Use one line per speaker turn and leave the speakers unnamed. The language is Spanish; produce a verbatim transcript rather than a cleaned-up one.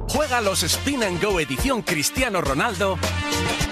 Juega los Spin and Go edición Cristiano Ronaldo